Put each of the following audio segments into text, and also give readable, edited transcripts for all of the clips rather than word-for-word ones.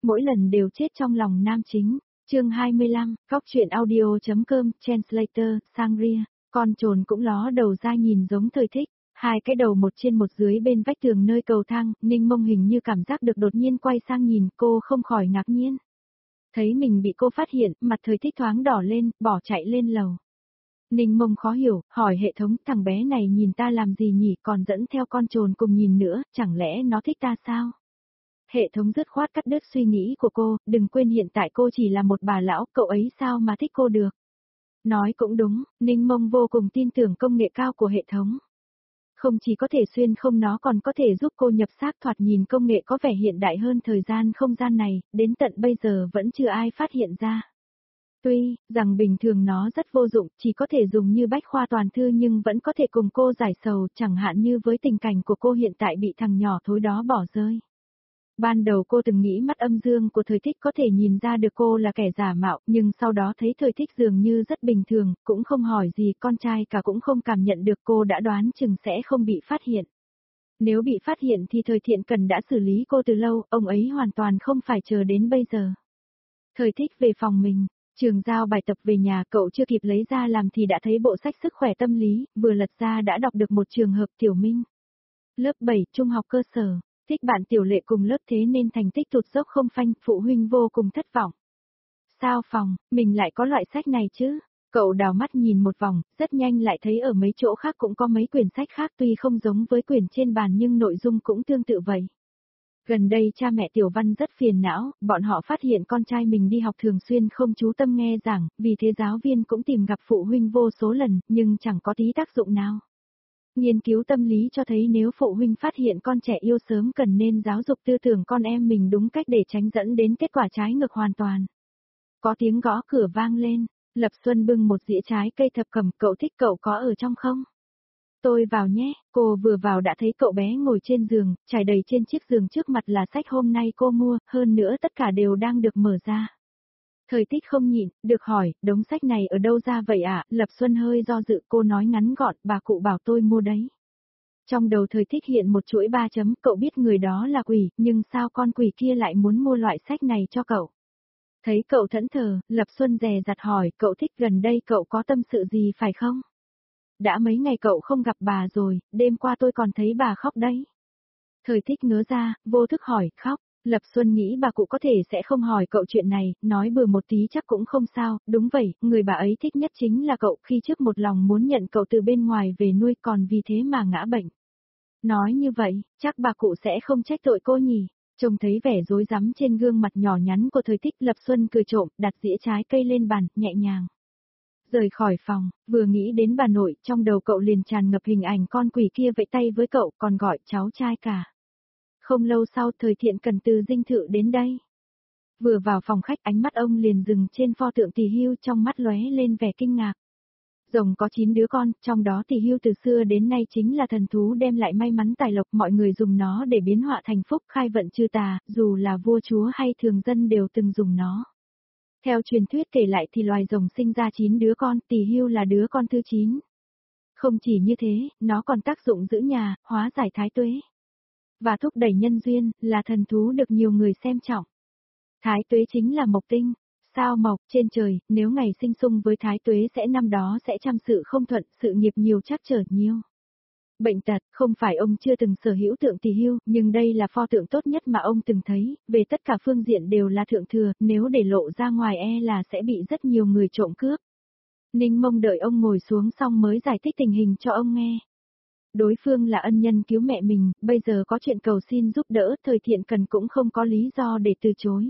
mỗi lần đều chết trong lòng nam chính. Chương 25, Góc truyện audio.com, Translator, Sangria, con trồn cũng ló đầu ra nhìn giống Thời Thích, hai cái đầu một trên một dưới bên vách tường nơi cầu thang, Ninh Mông hình như cảm giác được đột nhiên quay sang nhìn cô không khỏi ngạc nhiên. Thấy mình bị cô phát hiện, mặt Thời Thích thoáng đỏ lên, bỏ chạy lên lầu. Ninh Mông khó hiểu, hỏi hệ thống, thằng bé này nhìn ta làm gì nhỉ, còn dẫn theo con trồn cùng nhìn nữa, chẳng lẽ nó thích ta sao? Hệ thống dứt khoát cắt đứt suy nghĩ của cô, đừng quên hiện tại cô chỉ là một bà lão, cậu ấy sao mà thích cô được? Nói cũng đúng, Ninh Mông vô cùng tin tưởng công nghệ cao của hệ thống. Không chỉ có thể xuyên không nó còn có thể giúp cô nhập xác, thoạt nhìn công nghệ có vẻ hiện đại hơn thời gian không gian này, đến tận bây giờ vẫn chưa ai phát hiện ra. Tuy rằng bình thường nó rất vô dụng, chỉ có thể dùng như bách khoa toàn thư nhưng vẫn có thể cùng cô giải sầu, chẳng hạn như với tình cảnh của cô hiện tại bị thằng nhỏ thối đó bỏ rơi. Ban đầu cô từng nghĩ mắt âm dương của Thời Thích có thể nhìn ra được cô là kẻ giả mạo, nhưng sau đó thấy Thời Thích dường như rất bình thường, cũng không hỏi gì, con trai cả cũng không cảm nhận được, cô đã đoán chừng sẽ không bị phát hiện. Nếu bị phát hiện thì Thời Thiện Cần đã xử lý cô từ lâu, ông ấy hoàn toàn không phải chờ đến bây giờ. Thời Thích về phòng mình, Trường giao bài tập về nhà, cậu chưa kịp lấy ra làm thì đã thấy bộ sách sức khỏe tâm lý, vừa lật ra đã đọc được một trường hợp Tiểu Minh. Lớp 7, trung học cơ sở. Thích bạn Tiểu Lệ cùng lớp thế nên thành tích tụt dốc không phanh, phụ huynh vô cùng thất vọng. Sao phòng, mình lại có loại sách này chứ? Cậu đào mắt nhìn một vòng, rất nhanh lại thấy ở mấy chỗ khác cũng có mấy quyển sách khác, tuy không giống với quyển trên bàn nhưng nội dung cũng tương tự vậy. Gần đây cha mẹ Tiểu Văn rất phiền não, bọn họ phát hiện con trai mình đi học thường xuyên không chú tâm nghe giảng, vì thế giáo viên cũng tìm gặp phụ huynh vô số lần, nhưng chẳng có tí tác dụng nào. Nghiên cứu tâm lý cho thấy nếu phụ huynh phát hiện con trẻ yêu sớm cần nên giáo dục tư tưởng con em mình đúng cách để tránh dẫn đến kết quả trái ngược hoàn toàn. Có tiếng gõ cửa vang lên, Lập Xuân bưng một dĩa trái cây thập cẩm, cậu thích, cậu có ở trong không? Tôi vào nhé, cô vừa vào đã thấy cậu bé ngồi trên giường, trải đầy trên chiếc giường trước mặt là sách hôm nay cô mua, hơn nữa tất cả đều đang được mở ra. Thời Tích không nhịn, được hỏi, đống sách này ở đâu ra vậy ạ? Lập Xuân hơi do dự, cô nói ngắn gọn, bà cụ bảo tôi mua đấy. Trong đầu Thời Tích hiện một chuỗi 3 chấm, cậu biết người đó là quỷ, nhưng sao con quỷ kia lại muốn mua loại sách này cho cậu? Thấy cậu thẫn thờ, Lập Xuân dè dặt hỏi, cậu Thích gần đây cậu có tâm sự gì phải không? Đã mấy ngày cậu không gặp bà rồi, đêm qua tôi còn thấy bà khóc đấy. Thời Thích ngớ ra, vô thức hỏi, khóc. Lập Xuân nghĩ bà cụ có thể sẽ không hỏi cậu chuyện này, nói bừa một tí chắc cũng không sao, đúng vậy, người bà ấy thích nhất chính là cậu, khi trước một lòng muốn nhận cậu từ bên ngoài về nuôi còn vì thế mà ngã bệnh. Nói như vậy, chắc bà cụ sẽ không trách tội cô nhỉ. Trông thấy vẻ rối rắm trên gương mặt nhỏ nhắn của Thời Tích, Lập Xuân cười trộm, đặt dĩa trái cây lên bàn, nhẹ nhàng. Rời khỏi phòng, vừa nghĩ đến bà nội, trong đầu cậu liền tràn ngập hình ảnh con quỷ kia vẫy tay với cậu, còn gọi cháu trai cả. Không lâu sau, Thời Thiện Cần từ dinh thự đến đây. Vừa vào phòng khách, ánh mắt ông liền dừng trên pho tượng Tỳ Hưu, trong mắt lóe lên vẻ kinh ngạc. Rồng có 9 đứa con, trong đó Tỳ Hưu từ xưa đến nay chính là thần thú đem lại may mắn tài lộc, mọi người dùng nó để biến họa thành phúc, khai vận trừ tà, dù là vua chúa hay thường dân đều từng dùng nó. Theo truyền thuyết kể lại thì loài rồng sinh ra 9 đứa con, Tỳ Hưu là đứa con thứ 9. Không chỉ như thế, nó còn tác dụng giữ nhà, hóa giải thái tuế và thúc đẩy nhân duyên, là thần thú được nhiều người xem trọng. Thái tuế chính là mộc tinh, sao mộc trên trời, nếu ngày sinh xung với thái tuế sẽ năm đó sẽ trăm sự không thuận, sự nghiệp nhiều trắc trở nhiều. Bệnh tật, không phải ông chưa từng sở hữu tượng Tỳ Hưu, nhưng đây là pho tượng tốt nhất mà ông từng thấy, về tất cả phương diện đều là thượng thừa, nếu để lộ ra ngoài e là sẽ bị rất nhiều người trộm cướp. Ninh Mông đợi ông ngồi xuống xong mới giải thích tình hình cho ông nghe. Đối phương là ân nhân cứu mẹ mình, bây giờ có chuyện cầu xin giúp đỡ, Thời Thiện Cần cũng không có lý do để từ chối.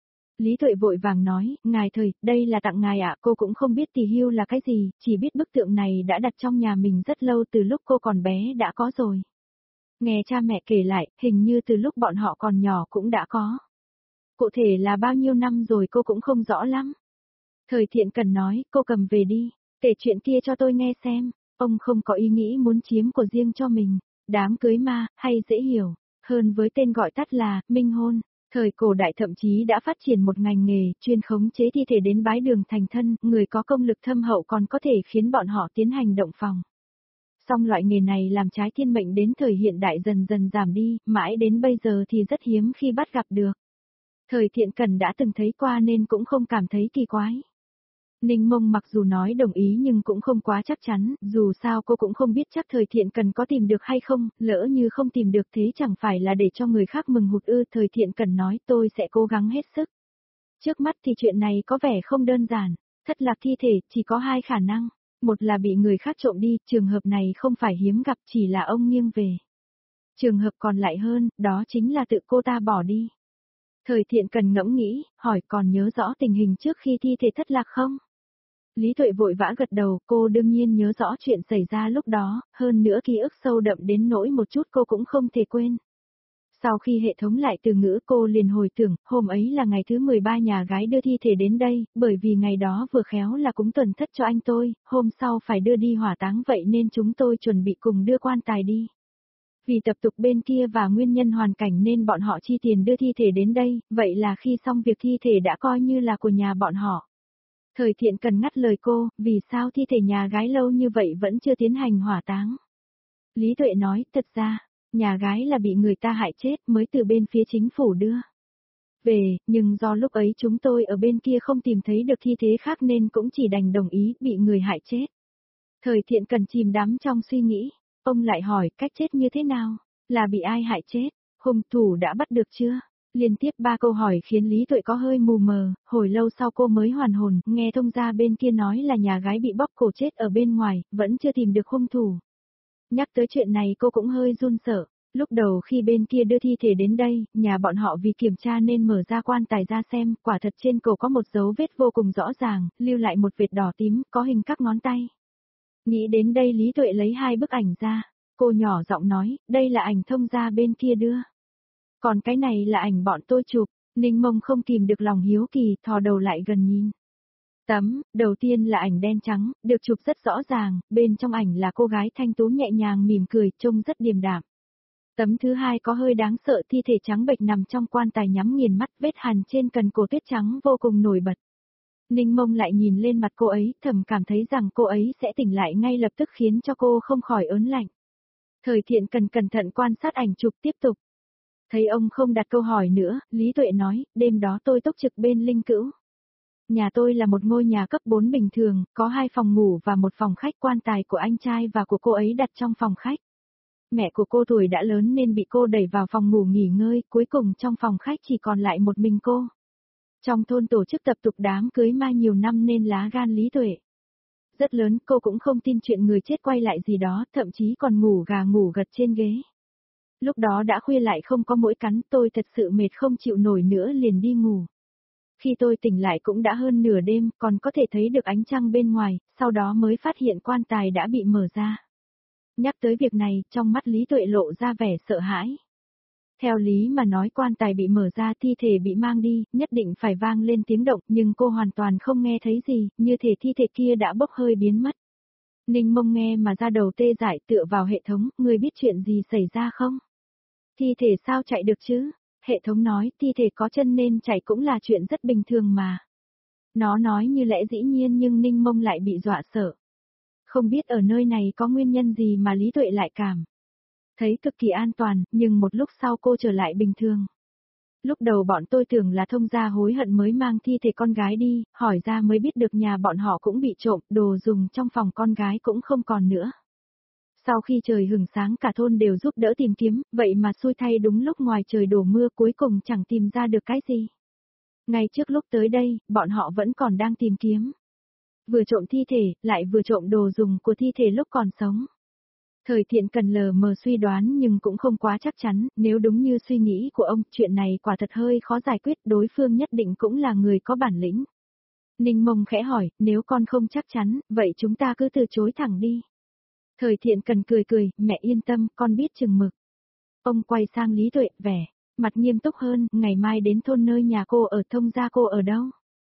Lý Tuệ vội vàng nói, ngài Thời, đây là tặng ngài ạ, cô cũng không biết Tỳ Hưu là cái gì, chỉ biết bức tượng này đã đặt trong nhà mình rất lâu, từ lúc cô còn bé đã có rồi. Nghe cha mẹ kể lại, hình như từ lúc bọn họ còn nhỏ cũng đã có. Cụ thể là bao nhiêu năm rồi cô cũng không rõ lắm. Thời Thiện Cần nói, cô cầm về đi, kể chuyện kia cho tôi nghe xem. Ông không có ý nghĩ muốn chiếm của riêng cho mình, đám cưới ma, hay dễ hiểu, hơn với tên gọi tắt là, minh hôn. Thời cổ đại thậm chí đã phát triển một ngành nghề, chuyên khống chế thi thể đến bái đường thành thân, người có công lực thâm hậu còn có thể khiến bọn họ tiến hành động phòng. Song loại nghề này làm trái thiên mệnh đến thời hiện đại dần dần giảm đi, mãi đến bây giờ thì rất hiếm khi bắt gặp được. Thời Thiện Cần đã từng thấy qua nên cũng không cảm thấy kỳ quái. Ninh Mông mặc dù nói đồng ý nhưng cũng không quá chắc chắn, dù sao cô cũng không biết chắc Thời Thiện Cần có tìm được hay không, lỡ như không tìm được thế chẳng phải là để cho người khác mừng hụt ư. Thời Thiện Cần nói tôi sẽ cố gắng hết sức. Trước mắt thì chuyện này có vẻ không đơn giản, thất lạc thi thể chỉ có hai khả năng, một là bị người khác trộm đi, trường hợp này không phải hiếm gặp chỉ là ông nghiêng về. Trường hợp còn lại hơn, đó chính là tự cô ta bỏ đi. Thời Thiện Cần ngẫm nghĩ, hỏi còn nhớ rõ tình hình trước khi thi thể thất lạc không? Lý Tuệ vội vã gật đầu, cô đương nhiên nhớ rõ chuyện xảy ra lúc đó, hơn nữa ký ức sâu đậm đến nỗi một chút cô cũng không thể quên. Sau khi hệ thống lại từ ngữ cô liền hồi tưởng, hôm ấy là ngày thứ 13 nhà gái đưa thi thể đến đây, bởi vì ngày đó vừa khéo là cúng tuần thất cho anh tôi, hôm sau phải đưa đi hỏa táng vậy nên chúng tôi chuẩn bị cùng đưa quan tài đi. Vì tập tục bên kia và nguyên nhân hoàn cảnh nên bọn họ chi tiền đưa thi thể đến đây, vậy là khi xong việc thi thể đã coi như là của nhà bọn họ. Thời Thiện Cần ngắt lời cô, vì sao thi thể nhà gái lâu như vậy vẫn chưa tiến hành hỏa táng? Lý Tuệ nói, thật ra, nhà gái là bị người ta hại chết mới từ bên phía chính phủ đưa về, nhưng do lúc ấy chúng tôi ở bên kia không tìm thấy được thi thể khác nên cũng chỉ đành đồng ý bị người hại chết. Thời Thiện Cần chìm đắm trong suy nghĩ, ông lại hỏi cách chết như thế nào, là bị ai hại chết, hung thủ đã bắt được chưa? Liên tiếp 3 câu hỏi khiến Lý Tuệ có hơi mù mờ, hồi lâu sau cô mới hoàn hồn, nghe thông gia bên kia nói là nhà gái bị bóp cổ chết ở bên ngoài, vẫn chưa tìm được hung thủ. Nhắc tới chuyện này cô cũng hơi run sợ, lúc đầu khi bên kia đưa thi thể đến đây, nhà bọn họ vì kiểm tra nên mở ra quan tài ra xem, quả thật trên cổ có một dấu vết vô cùng rõ ràng, lưu lại một vệt đỏ tím, có hình các ngón tay. Nghĩ đến đây Lý Tuệ lấy 2 bức ảnh ra, cô nhỏ giọng nói, đây là ảnh thông gia bên kia đưa. Còn cái này là ảnh bọn tôi chụp, Ninh Mông không kìm được lòng hiếu kỳ, thò đầu lại gần nhìn. Tấm, đầu tiên là ảnh đen trắng, được chụp rất rõ ràng, bên trong ảnh là cô gái thanh tú nhẹ nhàng mỉm cười, trông rất điềm đạm. Tấm thứ hai có hơi đáng sợ, thi thể trắng bệch nằm trong quan tài nhắm nghiền mắt, vết hằn trên cần cổ tuyết trắng vô cùng nổi bật. Ninh Mông lại nhìn lên mặt cô ấy, thầm cảm thấy rằng cô ấy sẽ tỉnh lại ngay lập tức khiến cho cô không khỏi ớn lạnh. Thời Thiện Cần cẩn thận quan sát ảnh chụp tiếp tục. Thấy ông không đặt câu hỏi nữa, Lý Tuệ nói, đêm đó tôi túc trực bên Linh Cữu. Nhà tôi là một ngôi nhà cấp 4 bình thường, có 2 phòng ngủ và một phòng khách, quan tài của anh trai và của cô ấy đặt trong phòng khách. Mẹ của cô tuổi đã lớn nên bị cô đẩy vào phòng ngủ nghỉ ngơi, cuối cùng trong phòng khách chỉ còn lại một mình cô. Trong thôn tổ chức tập tục đám cưới mai nhiều năm nên lá gan Lý Tuệ rất lớn, cô cũng không tin chuyện người chết quay lại gì đó, thậm chí còn ngủ gà ngủ gật trên ghế. Lúc đó đã khuya lại không có muỗi cắn, tôi thật sự mệt không chịu nổi nữa liền đi ngủ. Khi tôi tỉnh lại cũng đã hơn nửa đêm, còn có thể thấy được ánh trăng bên ngoài, sau đó mới phát hiện quan tài đã bị mở ra. Nhắc tới việc này, trong mắt Lý Tuệ lộ ra vẻ sợ hãi. Theo lý mà nói quan tài bị mở ra, thi thể bị mang đi, nhất định phải vang lên tiếng động, nhưng cô hoàn toàn không nghe thấy gì, như thể thi thể kia đã bốc hơi biến mất. Ninh Mông nghe mà ra đầu tê dại, tựa vào hệ thống, người biết chuyện gì xảy ra không? Thi thể sao chạy được chứ? Hệ thống nói, thi thể có chân nên chạy cũng là chuyện rất bình thường mà. Nó nói như lẽ dĩ nhiên nhưng Ninh Mông lại bị dọa sợ. Không biết ở nơi này có nguyên nhân gì mà Lý Tuệ lại cảm thấy cực kỳ an toàn, nhưng một lúc sau cô trở lại bình thường. Lúc đầu bọn tôi tưởng là thông gia hối hận mới mang thi thể con gái đi, hỏi ra mới biết được nhà bọn họ cũng bị trộm, đồ dùng trong phòng con gái cũng không còn nữa. Sau khi trời hửng sáng cả thôn đều giúp đỡ tìm kiếm, vậy mà xui thay đúng lúc ngoài trời đổ mưa cuối cùng chẳng tìm ra được cái gì. Ngay trước lúc tới đây, bọn họ vẫn còn đang tìm kiếm. Vừa trộm thi thể, lại vừa trộm đồ dùng của thi thể lúc còn sống. Thời Thiện Cần lờ mờ suy đoán nhưng cũng không quá chắc chắn, nếu đúng như suy nghĩ của ông, chuyện này quả thật hơi khó giải quyết, đối phương nhất định cũng là người có bản lĩnh. Ninh Mông khẽ hỏi, nếu con không chắc chắn, vậy chúng ta cứ từ chối thẳng đi. Thời Thiện Cần cười cười, mẹ yên tâm, con biết chừng mực. Ông quay sang Lý Tuệ, vẻ mặt nghiêm túc hơn, ngày mai đến thôn nơi nhà cô ở, thông gia cô ở đâu?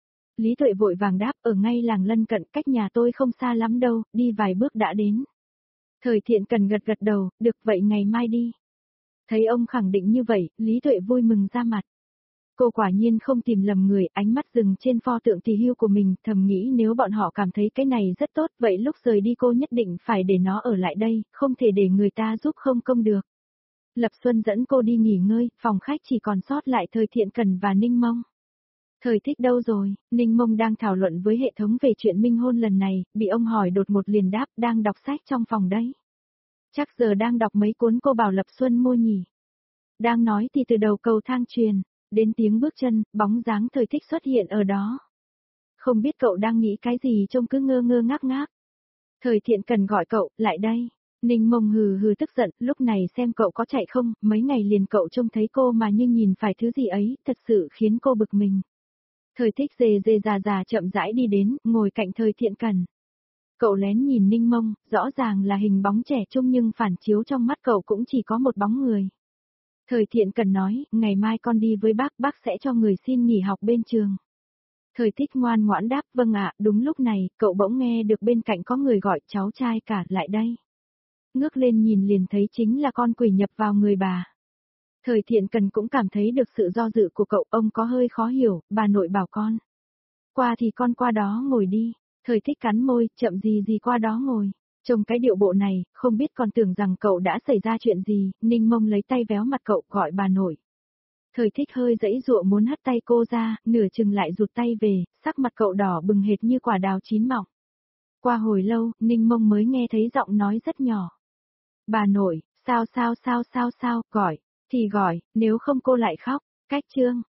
Lý Tuệ vội vàng đáp, ở ngay làng lân cận, cách nhà tôi không xa lắm đâu, đi vài bước đã đến. Thời Thiện Cần gật gật đầu, được vậy ngày mai đi. Thấy ông khẳng định như vậy, Lý Tuệ vui mừng ra mặt. Cô quả nhiên không tìm lầm người, ánh mắt dừng trên pho tượng tỳ hưu của mình, thầm nghĩ nếu bọn họ cảm thấy cái này rất tốt, vậy lúc rời đi cô nhất định phải để nó ở lại đây, không thể để người ta giúp không công được. Lập Xuân dẫn cô đi nghỉ ngơi, phòng khách chỉ còn sót lại Thời Thiện Cần và Ninh Mông. Thời Thích đâu rồi? Ninh Mông đang thảo luận với hệ thống về chuyện minh hôn lần này, bị ông hỏi đột một liền đáp đang đọc sách trong phòng đấy. Chắc giờ đang đọc mấy cuốn cô bảo Lập Xuân mua nhỉ. Đang nói thì từ đầu cầu thang truyền, đến tiếng bước chân, bóng dáng Thời Thích xuất hiện ở đó. Không biết cậu đang nghĩ cái gì trông cứ ngơ ngơ ngác ngác. Thời Thiện Cần gọi cậu, lại đây. Ninh Mông hừ hừ tức giận, lúc này xem cậu có chạy không, mấy ngày liền cậu trông thấy cô mà như nhìn phải thứ gì ấy, thật sự khiến cô bực mình. Thời Thích dề dề già chậm rãi đi đến, ngồi cạnh Thời Thiện Cần. Cậu lén nhìn Ninh Mông, rõ ràng là hình bóng trẻ trung nhưng phản chiếu trong mắt cậu cũng chỉ có một bóng người. Thời Thiện Cần nói, ngày mai con đi với bác sẽ cho người xin nghỉ học bên trường. Thời Thích ngoan ngoãn đáp, vâng ạ, đúng lúc này, cậu bỗng nghe được bên cạnh có người gọi cháu trai cả lại đây. Ngước lên nhìn liền thấy chính là con quỷ nhập vào người bà. Thời Thiện Cần cũng cảm thấy được sự do dự của cậu, ông có hơi khó hiểu, bà nội bảo con. Qua thì con qua đó ngồi đi. Thời Thích cắn môi, chậm gì qua đó ngồi. Trông cái điệu bộ này, không biết còn tưởng rằng cậu đã xảy ra chuyện gì, Ninh Mông lấy tay véo mặt cậu gọi bà nội. Thời Thích hơi giãy giụa muốn hất tay cô ra, nửa chừng lại rụt tay về, sắc mặt cậu đỏ bừng hệt như quả đào chín mọng. Qua hồi lâu, Ninh Mông mới nghe thấy giọng nói rất nhỏ. Bà nội, sao, gọi, thì gọi, nếu không cô lại khóc, cách chương.